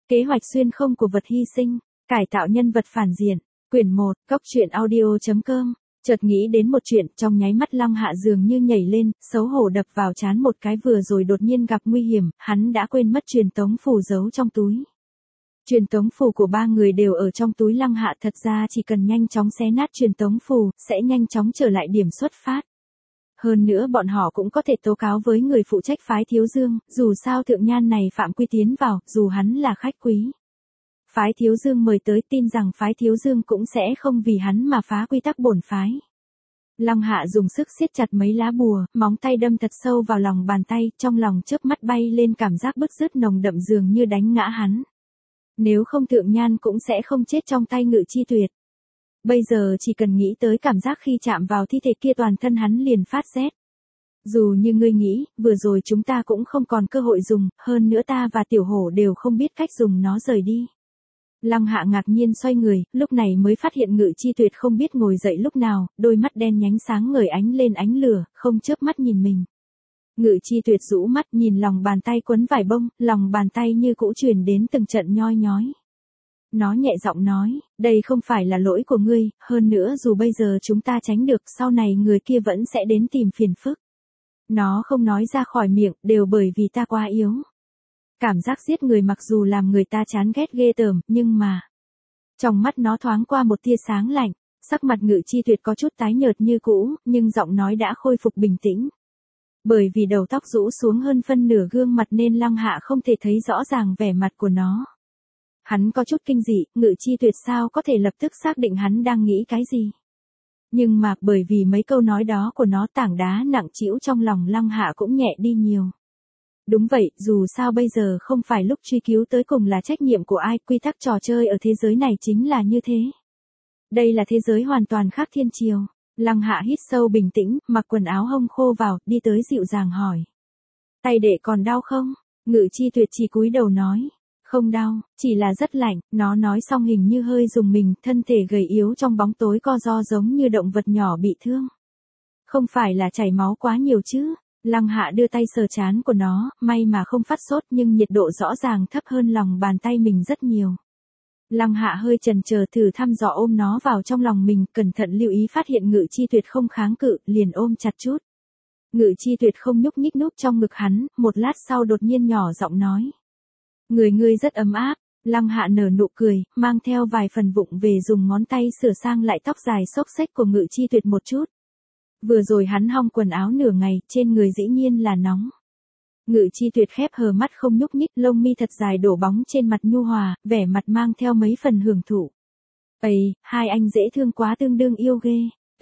Kế hoạch xuyên không của vật hy sinh, cải tạo nhân vật phản diện, quyển 1, góc truyện audio.com. Chợt nghĩ đến một chuyện, trong nháy mắt Lăng Hạ dường như nhảy lên, xấu hổ đập vào trán một cái, vừa rồi đột nhiên gặp nguy hiểm, hắn đã quên mất truyền tống phù giấu trong túi. Truyền tống phù của ba người đều ở trong túi Lăng Hạ, thật ra chỉ cần nhanh chóng xé nát truyền tống phù, sẽ nhanh chóng trở lại điểm xuất phát. Hơn nữa bọn họ cũng có thể tố cáo với người phụ trách phái Thiếu Dương, dù sao thượng nhan này phạm quy tiến vào, dù hắn là khách quý. Phái Thiếu Dương mời tới, tin rằng phái Thiếu Dương cũng sẽ không vì hắn mà phá quy tắc bổn phái. Lăng Hạ dùng sức siết chặt mấy lá bùa, móng tay đâm thật sâu vào lòng bàn tay, trong lòng chớp mắt bay lên cảm giác bứt rứt nồng đậm dường như đánh ngã hắn. Nếu không thượng nhan cũng sẽ không chết trong tay Ngự Chi Tuyệt. Bây giờ chỉ cần nghĩ tới cảm giác khi chạm vào thi thể kia toàn thân hắn liền phát rét. Dù như ngươi nghĩ, vừa rồi chúng ta cũng không còn cơ hội dùng, hơn nữa ta và Tiểu Hổ đều không biết cách dùng nó rời đi. Lăng Hạ ngạc nhiên xoay người, lúc này mới phát hiện Ngự Chi Tuyệt không biết ngồi dậy lúc nào, đôi mắt đen nhánh sáng ngời ánh lên ánh lửa, không chớp mắt nhìn mình. Ngự Chi Tuyệt rũ mắt nhìn lòng bàn tay quấn vải bông, lòng bàn tay như cũ truyền đến từng trận nhoi nhói. Nó nhẹ giọng nói, đây không phải là lỗi của ngươi, hơn nữa dù bây giờ chúng ta tránh được, sau này người kia vẫn sẽ đến tìm phiền phức. Nó không nói ra khỏi miệng, đều bởi vì ta quá yếu. Cảm giác giết người mặc dù làm người ta chán ghét ghê tởm, nhưng mà... Trong mắt nó thoáng qua một tia sáng lạnh, sắc mặt Ngự Chi Tuyệt có chút tái nhợt như cũ, nhưng giọng nói đã khôi phục bình tĩnh. Bởi vì đầu tóc rũ xuống hơn phân nửa gương mặt nên Lăng Hạ không thể thấy rõ ràng vẻ mặt của nó. Hắn có chút kinh dị, Ngự Chi Tuyệt sao có thể lập tức xác định hắn đang nghĩ cái gì. Nhưng mà bởi vì mấy câu nói đó của nó, tảng đá nặng trĩu trong lòng Lăng Hạ cũng nhẹ đi nhiều. Đúng vậy, dù sao bây giờ không phải lúc truy cứu tới cùng là trách nhiệm của ai, quy tắc trò chơi ở thế giới này chính là như thế. Đây là thế giới hoàn toàn khác thiên triều. Lăng Hạ hít sâu bình tĩnh, mặc quần áo hông khô vào, đi tới dịu dàng hỏi. Tay đệ còn đau không? Ngự Chi Tuyệt chỉ cúi đầu nói. Không đau, chỉ là rất lạnh, nó nói xong hình như hơi rùng mình, thân thể gầy yếu trong bóng tối co ro giống như động vật nhỏ bị thương. Không phải là chảy máu quá nhiều chứ? Lăng Hạ đưa tay sờ trán của nó, may mà không phát sốt nhưng nhiệt độ rõ ràng thấp hơn lòng bàn tay mình rất nhiều. Lăng Hạ hơi chần chờ thử thăm dò ôm nó vào trong lòng mình, cẩn thận lưu ý phát hiện Ngự Chi Tuyệt không kháng cự, liền ôm chặt chút. Ngự Chi Tuyệt không nhúc nhích núp trong ngực hắn, một lát sau đột nhiên nhỏ giọng nói. Người ngươi rất ấm áp. Lăng Hạ nở nụ cười, mang theo vài phần vụng về dùng ngón tay sửa sang lại tóc dài xốc xếch của Ngự Chi Tuyệt một chút. Vừa rồi hắn hong quần áo nửa ngày, trên người dĩ nhiên là nóng. Ngự Chi Tuyệt khép hờ mắt không nhúc nhích, lông mi thật dài đổ bóng trên mặt nhu hòa, vẻ mặt mang theo mấy phần hưởng thụ. Ây, hai anh dễ thương quá, tương đương yêu ghê.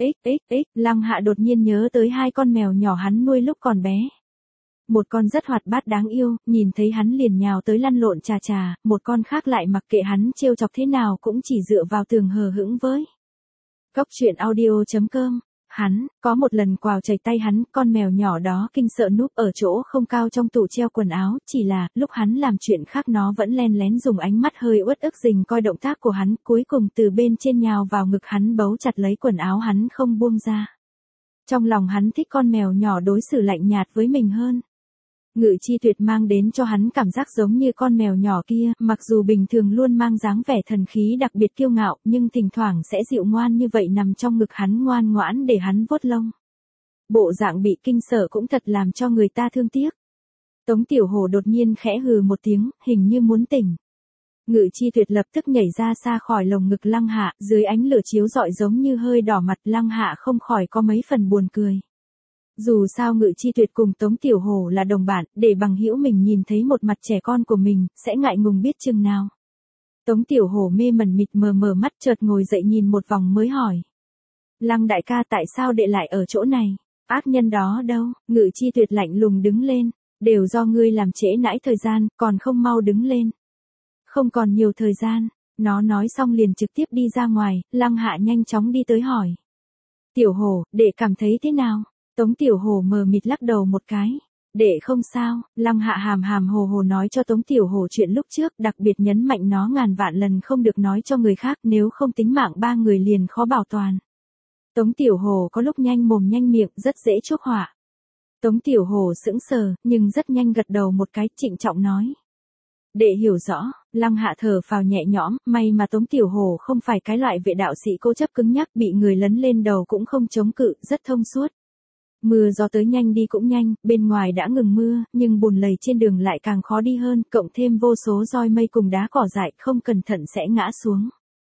Lăng Hạ đột nhiên nhớ tới hai con mèo nhỏ hắn nuôi lúc còn bé. Một con rất hoạt bát đáng yêu, nhìn thấy hắn liền nhào tới lăn lộn chà chà, một con khác lại mặc kệ hắn trêu chọc thế nào cũng chỉ dựa vào tường hờ hững với. Góc truyện audio.com. Hắn, có một lần quào chảy tay hắn, con mèo nhỏ đó kinh sợ núp ở chỗ không cao trong tủ treo quần áo, chỉ là, lúc hắn làm chuyện khác nó vẫn len lén dùng ánh mắt hơi uất ức rình coi động tác của hắn, cuối cùng từ bên trên nhào vào ngực hắn bấu chặt lấy quần áo hắn không buông ra. Trong lòng hắn thích con mèo nhỏ đối xử lạnh nhạt với mình hơn. Ngự Chi Tuyệt mang đến cho hắn cảm giác giống như con mèo nhỏ kia, mặc dù bình thường luôn mang dáng vẻ thần khí đặc biệt kiêu ngạo, nhưng thỉnh thoảng sẽ dịu ngoan như vậy nằm trong ngực hắn ngoan ngoãn để hắn vuốt lông. Bộ dạng bị kinh sợ cũng thật làm cho người ta thương tiếc. Tống Tiểu Hổ đột nhiên khẽ hừ một tiếng, hình như muốn tỉnh. Ngự Chi Tuyệt lập tức nhảy ra xa khỏi lồng ngực Lăng Hạ, dưới ánh lửa chiếu rọi giống như hơi đỏ mặt, Lăng Hạ không khỏi có mấy phần buồn cười. Dù sao Ngự Chi Tuyệt cùng Tống Tiểu Hổ là đồng bạn, để bằng hữu mình nhìn thấy một mặt trẻ con của mình, sẽ ngại ngùng biết chừng nào. Tống Tiểu Hổ mê mẩn mịt mờ mở mắt chợt ngồi dậy nhìn một vòng mới hỏi. Lăng đại ca tại sao đệ lại ở chỗ này? Ác nhân đó đâu? Ngự Chi Tuyệt lạnh lùng đứng lên. Đều do ngươi làm trễ nãi thời gian, còn không mau đứng lên. Không còn nhiều thời gian. Nó nói xong liền trực tiếp đi ra ngoài, Lăng Hạ nhanh chóng đi tới hỏi. Tiểu Hổ, đệ cảm thấy thế nào? Tống Tiểu Hổ mờ mịt lắc đầu một cái. Đệ không sao, Lăng Hạ hàm hàm hồ hồ nói cho Tống Tiểu Hổ chuyện lúc trước, đặc biệt nhấn mạnh nó ngàn vạn lần không được nói cho người khác, nếu không tính mạng ba người liền khó bảo toàn. Tống Tiểu Hổ có lúc nhanh mồm nhanh miệng, rất dễ chuốc họa. Tống Tiểu Hổ sững sờ, nhưng rất nhanh gật đầu một cái, trịnh trọng nói. Đệ hiểu rõ, Lăng Hạ thở phào nhẹ nhõm, may mà Tống Tiểu Hổ không phải cái loại vệ đạo sĩ cố chấp cứng nhắc bị người lấn lên đầu cũng không chống cự, rất thông suốt. Mưa gió tới nhanh đi cũng nhanh, bên ngoài đã ngừng mưa, nhưng bùn lầy trên đường lại càng khó đi hơn, cộng thêm vô số roi mây cùng đá cỏ dại không cẩn thận sẽ ngã xuống.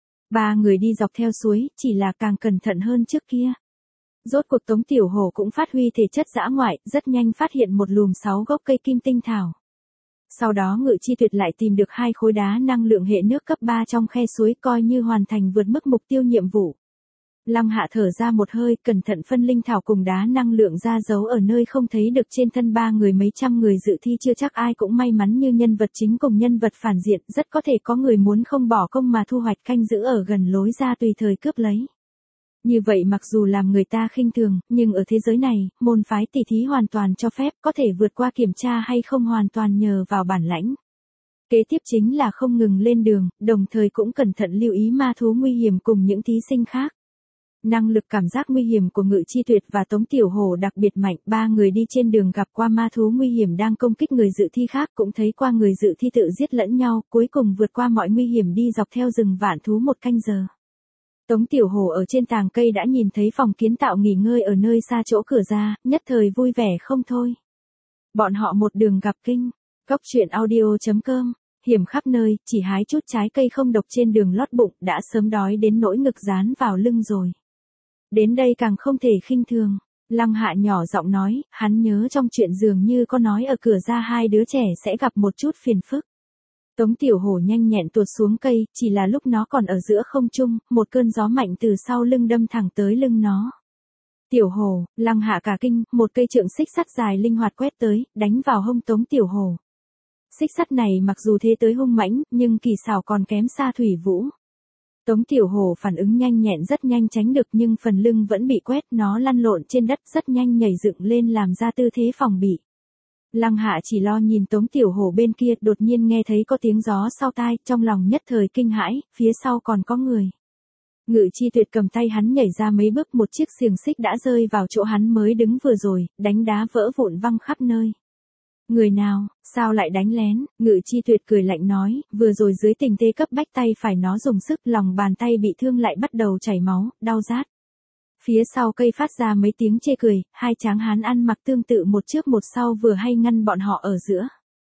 Ba người đi dọc theo suối, chỉ là càng cẩn thận hơn trước kia. Rốt cuộc Tống Tiểu Hổ cũng phát huy thể chất dã ngoại, rất nhanh phát hiện một lùm 6 gốc cây kim tinh thảo. Sau đó Ngự Chi Tuyệt lại tìm được 2 khối đá năng lượng hệ nước cấp 3 trong khe suối, coi như hoàn thành vượt mức mục tiêu nhiệm vụ. Lăng Hạ thở ra một hơi, cẩn thận phân linh thảo cùng đá năng lượng ra giấu ở nơi không thấy được trên thân ba người. Mấy trăm người dự thi chưa chắc ai cũng may mắn như nhân vật chính cùng nhân vật phản diện, rất có thể có người muốn không bỏ công mà thu hoạch canh giữ ở gần lối ra tùy thời cướp lấy. Như vậy mặc dù làm người ta khinh thường, nhưng ở thế giới này, môn phái tỷ thí hoàn toàn cho phép, có thể vượt qua kiểm tra hay không hoàn toàn nhờ vào bản lãnh. Kế tiếp chính là không ngừng lên đường, đồng thời cũng cẩn thận lưu ý ma thú nguy hiểm cùng những thí sinh khác. Năng lực cảm giác nguy hiểm của Ngự Chi Tuyệt và Tống Tiểu Hổ đặc biệt mạnh, ba người đi trên đường gặp qua ma thú nguy hiểm đang công kích người dự thi khác, cũng thấy qua người dự thi tự giết lẫn nhau, cuối cùng vượt qua mọi nguy hiểm đi dọc theo rừng vạn thú 1 canh giờ. Tống Tiểu Hổ ở trên tàng cây đã nhìn thấy phòng kiến tạo nghỉ ngơi ở nơi xa chỗ cửa ra, nhất thời vui vẻ không thôi. Bọn họ một đường gặp kinh, Cốc Truyện Audio.com, hiểm khắp nơi, chỉ hái chút trái cây không độc trên đường lót bụng, đã sớm đói đến nỗi ngực dán vào lưng rồi. Đến đây càng không thể khinh thường. Lăng Hạ nhỏ giọng nói, hắn nhớ trong chuyện dường như có nói ở cửa ra 2 đứa trẻ sẽ gặp một chút phiền phức. Tống Tiểu Hổ nhanh nhẹn tuột xuống cây, chỉ là lúc nó còn ở giữa không trung, một cơn gió mạnh từ sau lưng đâm thẳng tới lưng nó. Tiểu Hổ, Lăng Hạ cả kinh, một cây trượng xích sắt dài linh hoạt quét tới, đánh vào hông Tống Tiểu Hổ. Xích sắt này mặc dù thế tới hung mãnh, nhưng kỳ xảo còn kém xa Thủy Vũ. Tống Tiểu Hổ phản ứng nhanh nhẹn rất nhanh tránh được, nhưng phần lưng vẫn bị quét, nó lăn lộn trên đất rất nhanh nhảy dựng lên làm ra tư thế phòng bị. Lăng Hạ chỉ lo nhìn Tống Tiểu Hổ bên kia, đột nhiên nghe thấy có tiếng gió sau tai, trong lòng nhất thời kinh hãi, phía sau còn có người. Ngự Chi Tuyệt cầm tay hắn nhảy ra mấy bước, một chiếc xiềng xích đã rơi vào chỗ hắn mới đứng vừa rồi, đánh đá vỡ vụn văng khắp nơi. Người nào, sao lại đánh lén? Ngự Chi Tuyệt cười lạnh nói, vừa rồi dưới tình thế cấp bách tay phải nó dùng sức, lòng bàn tay bị thương lại bắt đầu chảy máu, đau rát. Phía sau cây phát ra mấy tiếng chê cười, 2 tráng hán ăn mặc tương tự một trước một sau vừa hay ngăn bọn họ ở giữa.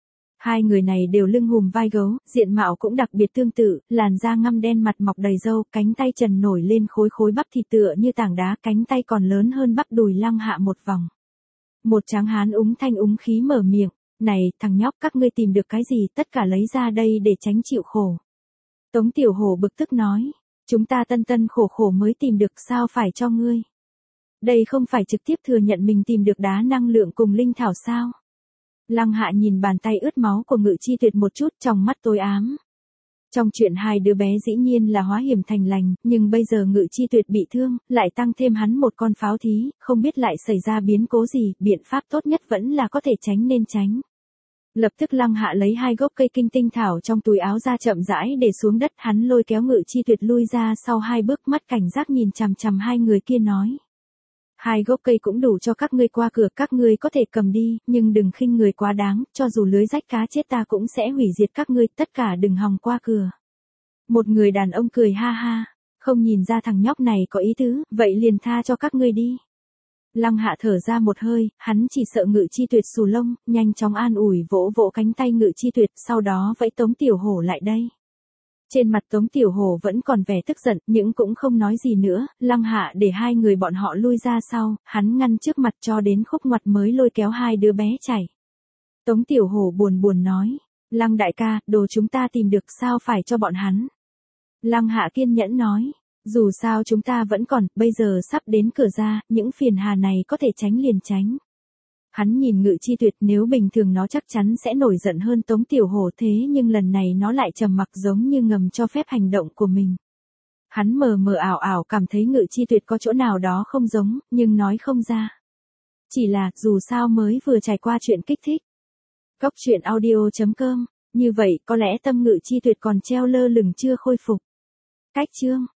2 người này đều lưng hùm vai gấu, diện mạo cũng đặc biệt tương tự, làn da ngăm đen, mặt mọc đầy râu, cánh tay trần nổi lên khối khối bắp thịt tựa như tảng đá, cánh tay còn lớn hơn bắp đùi Lăng Hạ một vòng. Một tráng hán úng thanh úng khí mở miệng, này, thằng nhóc, các ngươi tìm được cái gì, tất cả lấy ra đây để tránh chịu khổ. Tống Tiểu Hổ bực tức nói, chúng ta tân tân khổ khổ mới tìm được, sao phải cho ngươi. Đây không phải trực tiếp thừa nhận mình tìm được đá năng lượng cùng linh thảo sao. Lăng Hạ nhìn bàn tay ướt máu của Ngự Chi Tuyệt một chút, trong mắt tối ám. Trong chuyện 2 đứa bé dĩ nhiên là hóa hiểm thành lành, nhưng bây giờ Ngự Chi Tuyệt bị thương, lại tăng thêm hắn một con pháo thí, không biết lại xảy ra biến cố gì, biện pháp tốt nhất vẫn là có thể tránh nên tránh. Lập tức Lăng Hạ lấy 2 gốc cây kinh tinh thảo trong túi áo ra chậm rãi để xuống đất, hắn lôi kéo Ngự Chi Tuyệt lui ra sau 2 bước, mắt cảnh giác nhìn chằm chằm 2 người kia nói. 2 gốc cây cũng đủ cho các ngươi qua cửa, các ngươi có thể cầm đi, nhưng đừng khinh người quá đáng, cho dù lưới rách cá chết ta cũng sẽ hủy diệt các ngươi, tất cả đừng hòng qua cửa. Một người đàn ông cười ha ha, không nhìn ra thằng nhóc này có ý tứ, vậy liền tha cho các ngươi đi. Lăng Hạ thở ra một hơi, hắn chỉ sợ Ngự Chi Tuyệt xù lông, nhanh chóng an ủi vỗ vỗ cánh tay Ngự Chi Tuyệt, sau đó vẫy Tống Tiểu Hổ lại đây. Trên mặt Tống Tiểu Hổ vẫn còn vẻ tức giận, nhưng cũng không nói gì nữa, Lăng Hạ để 2 người bọn họ lui ra sau, hắn ngăn trước mặt cho đến khúc ngoặt mới lôi kéo 2 đứa bé chạy. Tống Tiểu Hổ buồn buồn nói, Lăng đại ca, đồ chúng ta tìm được sao phải cho bọn hắn. Lăng Hạ kiên nhẫn nói, dù sao chúng ta vẫn còn, bây giờ sắp đến cửa ra, những phiền hà này có thể tránh liền tránh. Hắn nhìn Ngự Chi Tuyệt, nếu bình thường nó chắc chắn sẽ nổi giận hơn Tống Tiểu Hổ, thế nhưng lần này nó lại trầm mặc giống như ngầm cho phép hành động của mình. Hắn mờ mờ ảo ảo cảm thấy Ngự Chi Tuyệt có chỗ nào đó không giống, nhưng nói không ra. Chỉ là, dù sao mới vừa trải qua chuyện kích thích. Cốc Truyện Audio.com, như vậy có lẽ tâm Ngự Chi Tuyệt còn treo lơ lửng chưa khôi phục. Cách chương